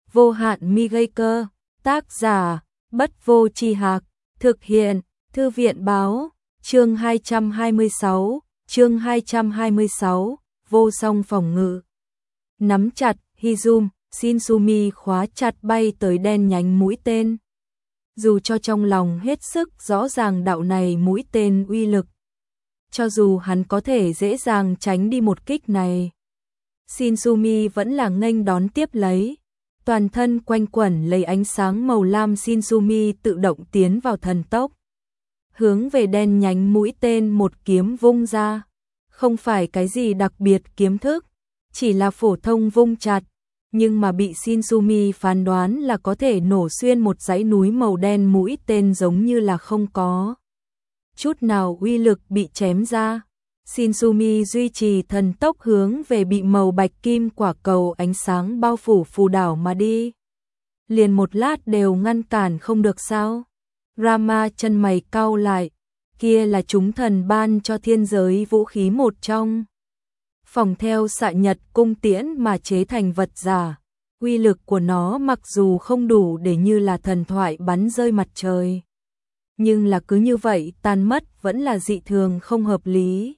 vô hạn mi gây cơ, tác giả, Bất Vô Tri Hạc, thực hiện, Thư viện báo, chương 226, vô song phòng ngự. Nắm chặt, Hizum, Shinsumi khóa chặt bay tới đen nhánh mũi tên. Dù cho trong lòng hết sức rõ ràng đạo này mũi tên uy lực, cho dù hắn có thể dễ dàng tránh đi một kích này, Shinsumi vẫn là nghênh đón tiếp lấy. Toàn thân quanh quẩn lấy ánh sáng màu lam, Shinsumi tự động tiến vào thần tốc, hướng về đen nhánh mũi tên một kiếm vung ra. Không phải cái gì đặc biệt kiếm thức, chỉ là phổ thông vung chặt, nhưng mà bị Shinsumi phán đoán là có thể nổ xuyên một dãy núi màu đen. Mũi tên giống như là không có chút nào uy lực bị chém ra. Shinsumi duy trì thần tốc hướng về bị màu bạch kim quả cầu ánh sáng bao phủ phù đảo mà đi. Liền một lát đều ngăn cản không được sao? Rama chân mày cau lại, kia là chúng thần ban cho thiên giới vũ khí một trong. Phòng theo xạ nhật cung tiễn mà chế thành vật giả, uy lực của nó mặc dù không đủ để như là thần thoại bắn rơi mặt trời, nhưng là cứ như vậy tan mất vẫn là dị thường không hợp lý.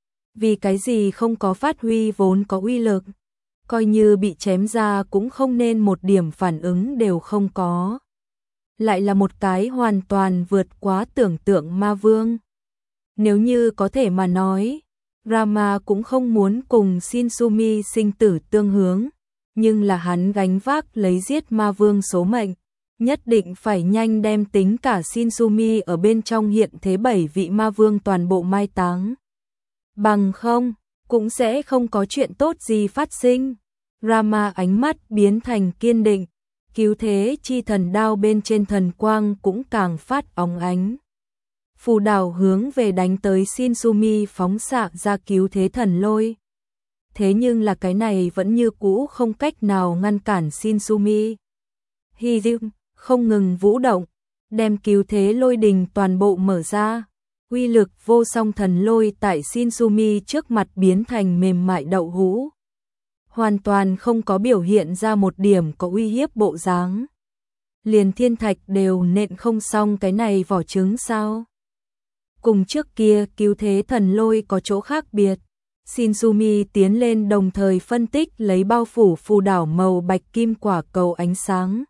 Vì cái gì không có phát huy vốn có uy lực, coi như bị chém ra cũng không nên một điểm phản ứng đều không có. Lại là một cái hoàn toàn vượt quá tưởng tượng ma vương. Nếu như có thể mà nói, Rama cũng không muốn cùng Shinsumi sinh tử tương hướng, nhưng là hắn gánh vác lấy giết ma vương số mệnh, nhất định phải nhanh đem tính cả Shinsumi ở bên trong hiện thế 7 vị ma vương toàn bộ mai táng. Bằng không, cũng sẽ không có chuyện tốt gì phát sinh. Rama ánh mắt biến thành kiên định, cứu thế chi thần đao bên trên thần quang cũng càng phát óng ánh. Phù đảo hướng về đánh tới Shinsumi phóng xạ ra cứu thế thần lôi. Thế nhưng là cái này vẫn như cũ không cách nào ngăn cản Shinsumi. Hizum không ngừng vũ động, đem cứu thế lôi đình toàn bộ mở ra. Uy lực vô song thần lôi tại Shinsumi trước mặt biến thành mềm mại đậu hũ, hoàn toàn không có biểu hiện ra một điểm có uy hiếp bộ dáng. Liền thiên thạch đều nện không xong cái này vỏ trứng sao? Cùng trước kia cứu thế thần lôi có chỗ khác biệt. Shinsumi tiến lên đồng thời phân tích lấy bao phủ phù đảo màu bạch kim quả cầu ánh sáng.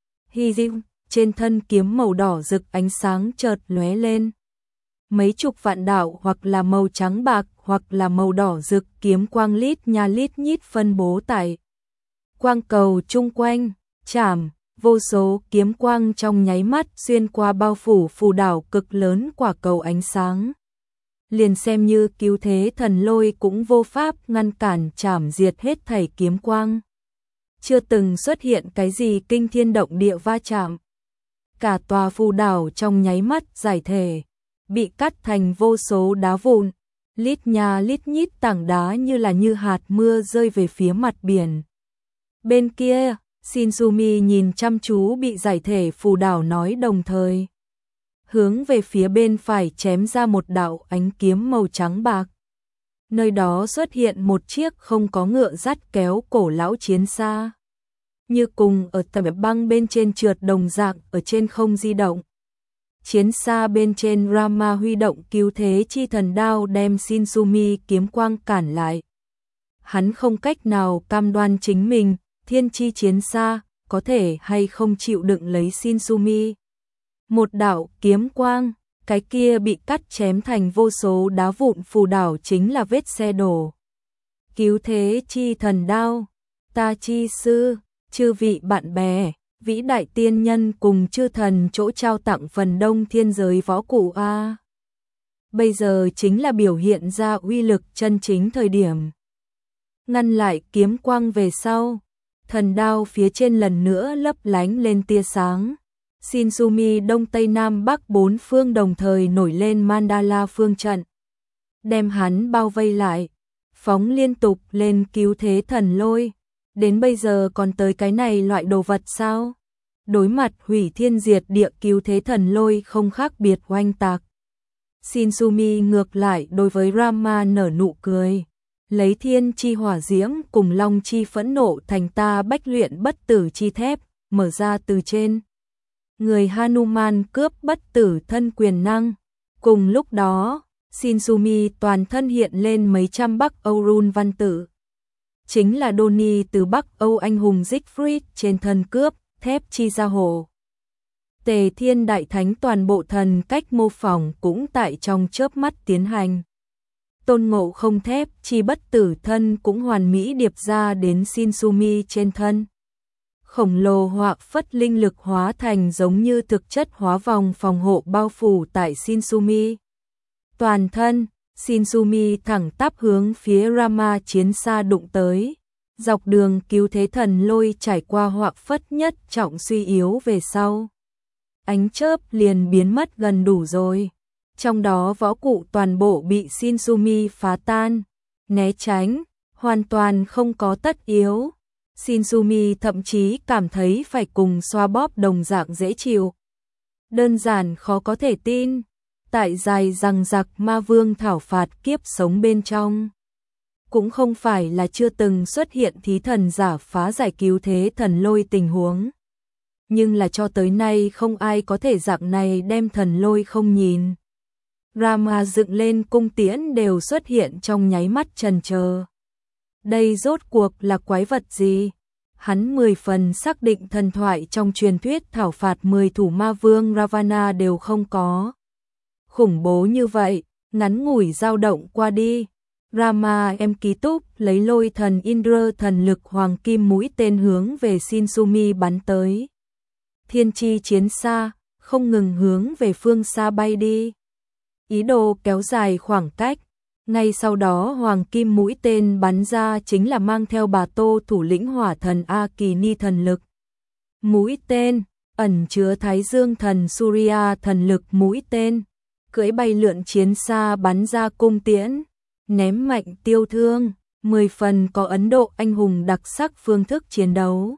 Hizum, trên thân kiếm màu đỏ rực ánh sáng chợt lóe lên. Mấy chục vạn đạo hoặc là màu trắng bạc hoặc là màu đỏ rực kiếm quang lít nha lít nhít phân bố tại quang cầu chung quanh, chảm, vô số kiếm quang trong nháy mắt xuyên qua bao phủ phù đảo cực lớn quả cầu ánh sáng. Liền xem như cứu thế thần lôi cũng vô pháp ngăn cản chảm diệt hết thảy kiếm quang. Chưa từng xuất hiện cái gì kinh thiên động địa va chạm. Cả tòa phù đảo trong nháy mắt giải thể, bị cắt thành vô số đá vụn, lít nha lít nhít tảng đá như hạt mưa rơi về phía mặt biển. Bên kia, Shinsumi nhìn chăm chú bị giải thể phù đảo nói đồng thời hướng về phía bên phải chém ra một đạo ánh kiếm màu trắng bạc. Nơi đó xuất hiện một chiếc không có ngựa dắt kéo cổ lão chiến xa, như cùng ở tầm băng bên trên trượt đồng dạng ở trên không di động. Chiến xa bên trên Rama huy động cứu thế chi thần đao đem Shinsumi kiếm quang cản lại. Hắn không cách nào cam đoan chính mình, thiên chi chiến xa, có thể hay không chịu đựng lấy Shinsumi. Một đạo kiếm quang, cái kia bị cắt chém thành vô số đá vụn phù đảo chính là vết xe đổ. Cứu thế chi thần đao, ta chi sư, chư vị bạn bè, vĩ đại tiên nhân cùng chư thần chỗ trao tặng phần đông thiên giới võ cụ a. Bây giờ chính là biểu hiện ra uy lực chân chính thời điểm. Ngăn lại kiếm quang về sau, thần đao phía trên lần nữa lấp lánh lên tia sáng. Shinsumi đông tây nam bắc bốn phương đồng thời nổi lên mandala phương trận, đem hắn bao vây lại, phóng liên tục lên cứu thế thần lôi. Đến bây giờ còn tới cái này loại đồ vật sao? Đối mặt hủy thiên diệt địa cứu thế thần lôi không khác biệt oanh tạc. Shinsumi ngược lại đối với Rama nở nụ cười. lấy thiên chi hỏa diễm cùng long chi phẫn nộ thành ta bách luyện bất tử chi thép, mở ra từ trên. Người Hanuman cướp bất tử thân quyền năng. Cùng lúc đó, Shinsumi toàn thân hiện lên mấy trăm Bắc Âu run văn tự. Chính là Donnie từ Bắc Âu anh hùng Siegfried trên thân cướp, thép chi ra hồ. Tề Thiên Đại Thánh toàn bộ thần cách mô phỏng cũng tại trong chớp mắt tiến hành. Tôn Ngộ Không thép chi bất tử thân cũng hoàn mỹ điệp ra đến Shinsumi trên thân. Khổng lồ họa phất linh lực hóa thành giống như thực chất hóa vòng phòng hộ bao phủ tại Shinsumi. Toàn thân, Shinsumi thẳng tắp hướng phía Rama chiến xa đụng tới. Dọc đường cứu thế thần lôi trải qua họa phất nhất trọng suy yếu về sau. Ánh chớp liền biến mất gần đủ rồi. Trong đó võ cụ toàn bộ bị Shinsumi phá tan, né tránh, hoàn toàn không có tất yếu. Shinsumi thậm chí cảm thấy phải cùng xoa bóp đồng dạng dễ chịu. Đơn giản khó có thể tin. Tại dài rằng giặc ma vương thảo phạt kiếp sống bên trong. Cũng không phải là chưa từng xuất hiện thí thần giả phá giải cứu thế thần lôi tình huống. Nhưng là cho tới nay không ai có thể dạng này đem thần lôi không nhìn. Rama dựng lên cung tiễn đều xuất hiện trong nháy mắt chần chờ. Đây rốt cuộc là quái vật gì? Hắn 10 phần xác định thần thoại trong truyền thuyết thảo phạt 10 thủ ma vương Ravana đều không có. Khủng bố như vậy, ngắn ngủi dao động qua đi. Rama em ký túc lấy lôi thần Indra thần lực hoàng kim mũi tên hướng về Shinsumi bắn tới. Thiên chi chiến xa, không ngừng hướng về phương xa bay đi. Ý đồ kéo dài khoảng cách. Ngay sau đó hoàng kim mũi tên bắn ra chính là mang theo bà Tô thủ lĩnh hỏa thần A Kỳ Ni thần lực. Mũi tên, ẩn chứa Thái Dương thần Surya thần lực mũi tên. Cưỡi bay lượn chiến xa bắn ra cung tiễn. Ném mạnh tiêu thương, 10 phần có Ấn Độ anh hùng đặc sắc phương thức chiến đấu.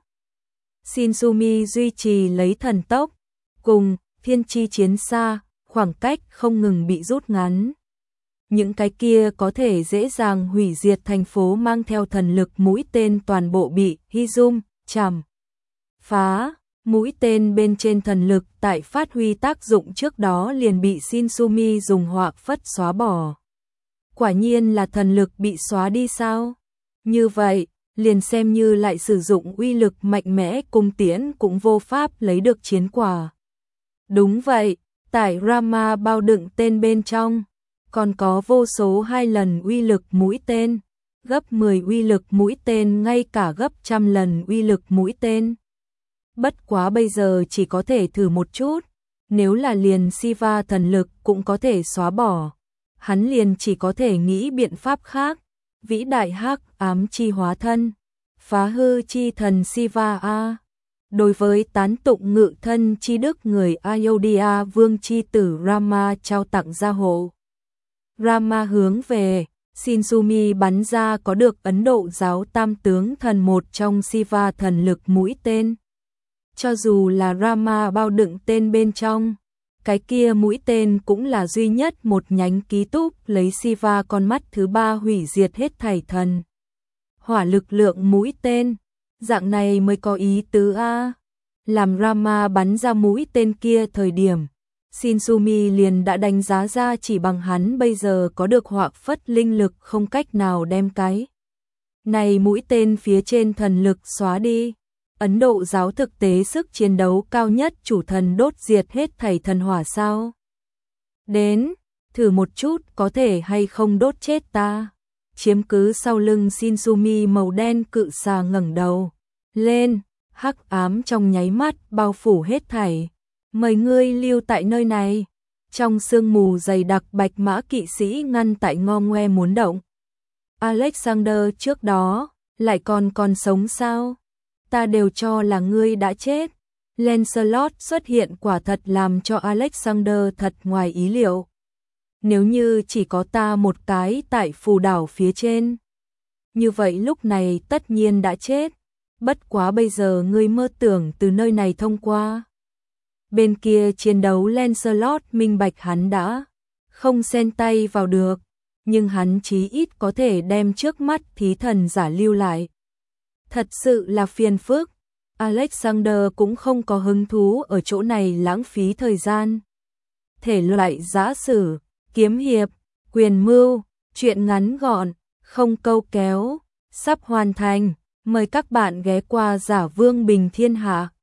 Shinsumi duy trì lấy thần tốc, cùng thiên chi chiến xa, khoảng cách không ngừng bị rút ngắn. Những cái kia có thể dễ dàng hủy diệt thành phố mang theo thần lực mũi tên toàn bộ bị Hizum chằm phá. Mũi tên bên trên thần lực tại phát huy tác dụng trước đó liền bị Shinsumi dùng họa phất xóa bỏ. Quả nhiên là thần lực bị xóa đi sao? Như vậy, liền xem như lại sử dụng uy lực mạnh mẽ cung tiễn cũng vô pháp lấy được chiến quả. Đúng vậy, tại Rama bao đựng tên bên trong, còn có vô số 2 lần uy lực mũi tên, gấp 10 uy lực mũi tên ngay cả gấp 100 lần uy lực mũi tên. Bất quá bây giờ chỉ có thể thử một chút, nếu là liền Siva thần lực cũng có thể xóa bỏ. Hắn liền chỉ có thể nghĩ biện pháp khác. Vĩ đại hắc ám chi hóa thân, phá hư chi thần Siva A. Đối với tán tụng ngự thân chi đức người Ayodhya vương chi tử Rama trao tặng gia hộ. Rama hướng về Shinsumi bắn ra có được Ấn Độ giáo tam tướng thần một trong Siva thần lực mũi tên. Cho dù là Rama bao đựng tên bên trong, cái kia mũi tên cũng là duy nhất một nhánh ký túc lấy Siva con mắt thứ 3 hủy diệt hết thảy thần. Hỏa lực lượng mũi tên, dạng này mới có ý tứ A. Làm Rama bắn ra mũi tên kia thời điểm, Shinsumi liền đã đánh giá ra chỉ bằng hắn bây giờ có được họa phất linh lực không cách nào đem cái này mũi tên phía trên thần lực xóa đi. Ấn Độ giáo thực tế sức chiến đấu cao nhất chủ thần đốt diệt hết thảy thần hỏa sao? Đến, thử một chút có thể hay không đốt chết ta. Chiếm cứ sau lưng Shinsumi màu đen cự xà ngẩng đầu lên, hắc ám trong nháy mắt bao phủ hết thảy. Mời ngươi lưu tại nơi này. Trong sương mù dày đặc bạch mã kỵ sĩ ngăn tại ngo ngoe muốn động. Alexander trước đó, lại còn sống sao? Ta đều cho là ngươi đã chết. Lancelot xuất hiện quả thật làm cho Alexander thật ngoài ý liệu. Nếu như chỉ có ta một cái tại phù đảo phía trên, như vậy lúc này tất nhiên đã chết. Bất quá bây giờ ngươi mơ tưởng từ nơi này thông qua. Bên kia chiến đấu Lancelot minh bạch hắn đã không xen tay vào được. nhưng hắn chí ít có thể đem trước mắt thí thần giả lưu lại. Thật sự là phiền phức, Alexander cũng không có hứng thú ở chỗ này lãng phí thời gian. Thể loại giã sử, kiếm hiệp, quyền mưu, truyện ngắn gọn, không câu kéo, sắp hoàn thành, mời các bạn ghé qua Giả Vương Bình Thiên Hạ.